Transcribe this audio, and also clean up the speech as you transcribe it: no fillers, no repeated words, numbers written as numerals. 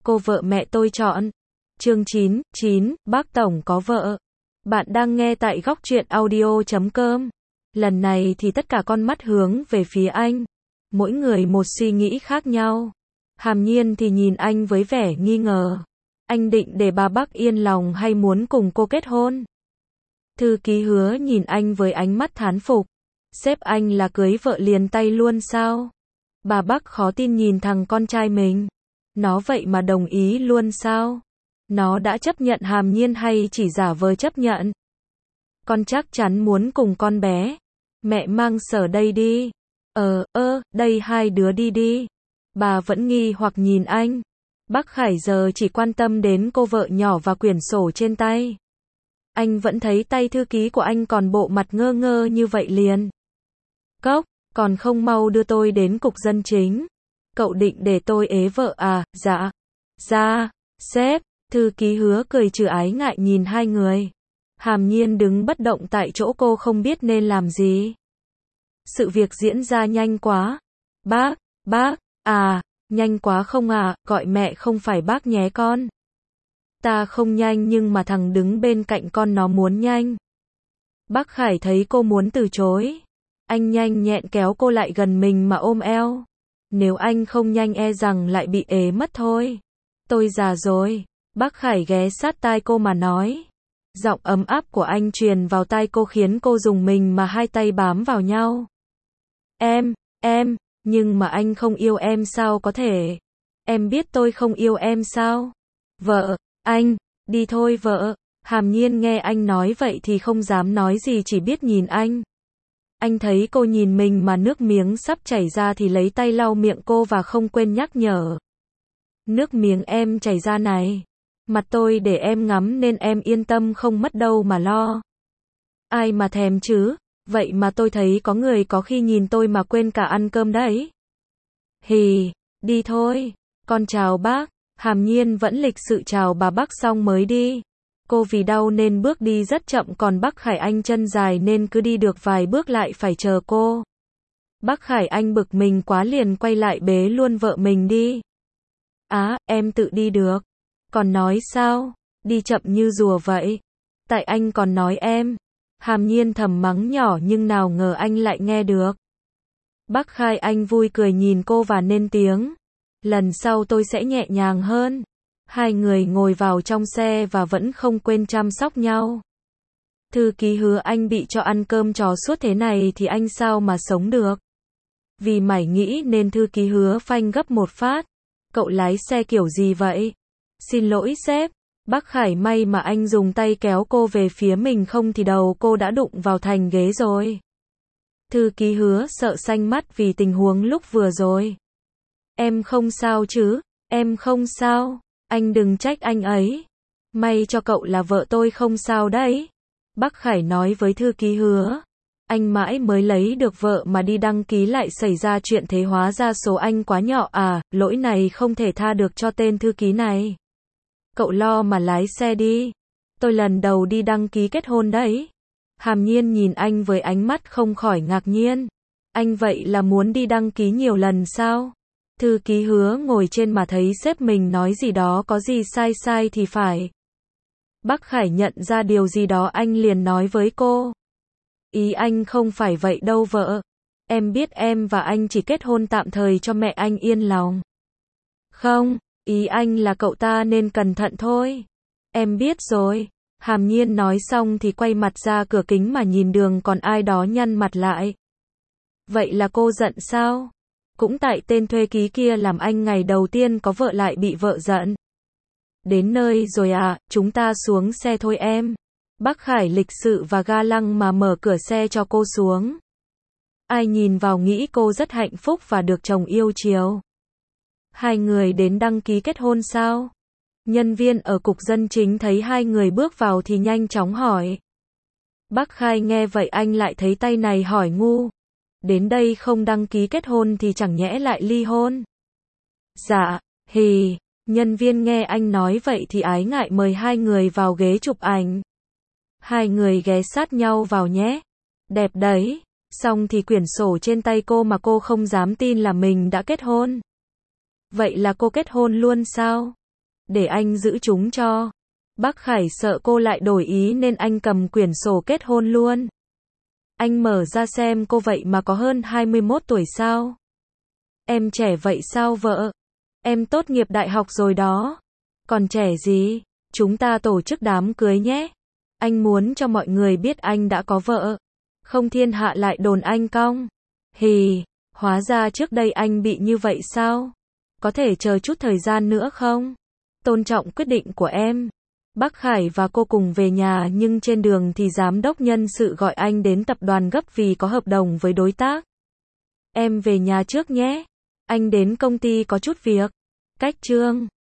cô vợ mẹ tôi chọn. Chương 9, bác Tổng có vợ. Bạn đang nghe tại góc truyện audio.com. Lần này thì tất cả con mắt hướng về phía anh. Mỗi người một suy nghĩ khác nhau. Hàm Nhiên thì nhìn anh với vẻ nghi ngờ. Anh định để bà Bắc yên lòng hay muốn cùng cô kết hôn? Thư ký Hứa nhìn anh với ánh mắt thán phục. Sếp anh là cưới vợ liền tay luôn sao? Bà Bắc khó tin nhìn thằng con trai mình. Nó vậy mà đồng ý luôn sao? Nó đã chấp nhận Hàm Nhiên hay chỉ giả vờ chấp nhận? Con chắc chắn muốn cùng con bé. Mẹ mang Sở đây đi. Đây hai đứa đi đi. Bà vẫn nghi hoặc nhìn anh. Bác Khải giờ chỉ quan tâm đến cô vợ nhỏ và quyển sổ trên tay. Anh vẫn thấy tay thư ký của anh còn bộ mặt ngơ ngơ như vậy liền. Cốc, còn không mau đưa tôi đến cục dân chính. Cậu định để tôi ế vợ à? Dạ. Dạ, sếp. Thư ký Hứa cười trừ ái ngại nhìn hai người. Hàm Nhiên đứng bất động tại chỗ, cô không biết nên làm gì. Sự việc diễn ra nhanh quá. Bác, nhanh quá không à, gọi mẹ không phải bác nhé con. Ta không nhanh nhưng mà thằng đứng bên cạnh con nó muốn nhanh. Bác Khải thấy cô muốn từ chối. Anh nhanh nhẹn kéo cô lại gần mình mà ôm eo. Nếu anh không nhanh e rằng lại bị ế mất thôi. Tôi già rồi. Bác Khải ghé sát tai cô mà nói. Giọng ấm áp của anh truyền vào tai cô khiến cô rùng mình mà hai tay bám vào nhau. Em, nhưng mà anh không yêu em sao có thể? Em biết tôi không yêu em sao? Vợ, anh, đi thôi vợ. Hàm Nhiên nghe anh nói vậy thì không dám nói gì, chỉ biết nhìn anh. Anh thấy cô nhìn mình mà nước miếng sắp chảy ra thì lấy tay lau miệng cô và không quên nhắc nhở. Nước miếng em chảy ra này. Mặt tôi để em ngắm nên em yên tâm không mất đâu mà lo. Ai mà thèm chứ, vậy mà tôi thấy có người có khi nhìn tôi mà quên cả ăn cơm đấy. Hì, đi thôi, con chào bác. Hàm Nhiên vẫn lịch sự chào bà Bắc xong mới đi. Cô vì đau nên bước đi rất chậm, còn bác Khải Anh chân dài nên cứ đi được vài bước lại phải chờ cô. Bác Khải Anh bực mình quá liền quay lại bế luôn vợ mình đi. Em tự đi được. Còn nói sao? Đi chậm như rùa vậy. Tại anh còn nói em. Hàm Nhiên thầm mắng nhỏ nhưng nào ngờ anh lại nghe được. Bác Khải Anh vui cười nhìn cô và lên tiếng. Lần sau tôi sẽ nhẹ nhàng hơn. Hai người ngồi vào trong xe và vẫn không quên chăm sóc nhau. Thư ký Hứa anh bị cho ăn cơm trò suốt thế này thì anh sao mà sống được. Vì mải nghĩ nên thư ký Hứa phanh gấp một phát. Cậu lái xe kiểu gì vậy? Xin lỗi sếp. Bác Khải may mà anh dùng tay kéo cô về phía mình, không thì đầu cô đã đụng vào thành ghế rồi. Thư ký Hứa sợ xanh mắt vì tình huống lúc vừa rồi. Em không sao chứ? Em không sao. Anh đừng trách anh ấy. May cho cậu là vợ tôi không sao đấy. Bác Khải nói với thư ký Hứa. Anh mãi mới lấy được vợ mà đi đăng ký lại xảy ra chuyện thế, hóa ra số anh quá nhỏ à, lỗi này không thể tha được cho tên thư ký này. Cậu lo mà lái xe đi. Tôi lần đầu đi đăng ký kết hôn đấy. Hàm Nhiên nhìn anh với ánh mắt không khỏi ngạc nhiên. Anh vậy là muốn đi đăng ký nhiều lần sao? Thư ký Hứa ngồi trên mà thấy sếp mình nói gì đó có gì sai thì phải. Bác Khải nhận ra điều gì đó anh liền nói với cô. Ý anh không phải vậy đâu vợ. Em biết em và anh chỉ kết hôn tạm thời cho mẹ anh yên lòng. Không, ý anh là cậu ta nên cẩn thận thôi. Em biết rồi. Hàm Nhiên nói xong thì quay mặt ra cửa kính mà nhìn đường, còn ai đó nhăn mặt lại. Vậy là cô giận sao? Cũng tại tên thuê ký kia làm anh ngày đầu tiên có vợ lại bị vợ giận. Đến nơi rồi à, chúng ta xuống xe thôi em. Bác Khải lịch sự và ga lăng mà mở cửa xe cho cô xuống. Ai nhìn vào nghĩ cô rất hạnh phúc và được chồng yêu chiều. Hai người đến đăng ký kết hôn sao? Nhân viên ở cục dân chính thấy hai người bước vào thì nhanh chóng hỏi. Bác Khai nghe vậy anh lại thấy tay này hỏi ngu. Đến đây không đăng ký kết hôn thì chẳng nhẽ lại ly hôn? Dạ, hì. Nhân viên nghe anh nói vậy thì ái ngại mời hai người vào ghế chụp ảnh. Hai người ghé sát nhau vào nhé. Đẹp đấy. Xong thì quyển sổ trên tay cô mà cô không dám tin là mình đã kết hôn. Vậy là cô kết hôn luôn sao? để anh giữ chúng cho. Bác Khải sợ cô lại đổi ý nên anh cầm quyển sổ kết hôn luôn. Anh mở ra xem cô vậy mà có hơn 21 tuổi sao? Em trẻ vậy sao vợ? Em tốt nghiệp đại học rồi đó. Còn trẻ gì? Chúng ta tổ chức đám cưới nhé. Anh muốn cho mọi người biết anh đã có vợ. Không thiên hạ lại đồn anh cong. Hì, hóa ra trước đây anh bị như vậy sao? Có thể chờ chút thời gian nữa không? Tôn trọng quyết định của em. Bác Khải và cô cùng về nhà nhưng trên đường thì giám đốc nhân sự gọi anh đến tập đoàn gấp vì có hợp đồng với đối tác. Em về nhà trước nhé. Anh đến công ty có chút việc. Cách Trương.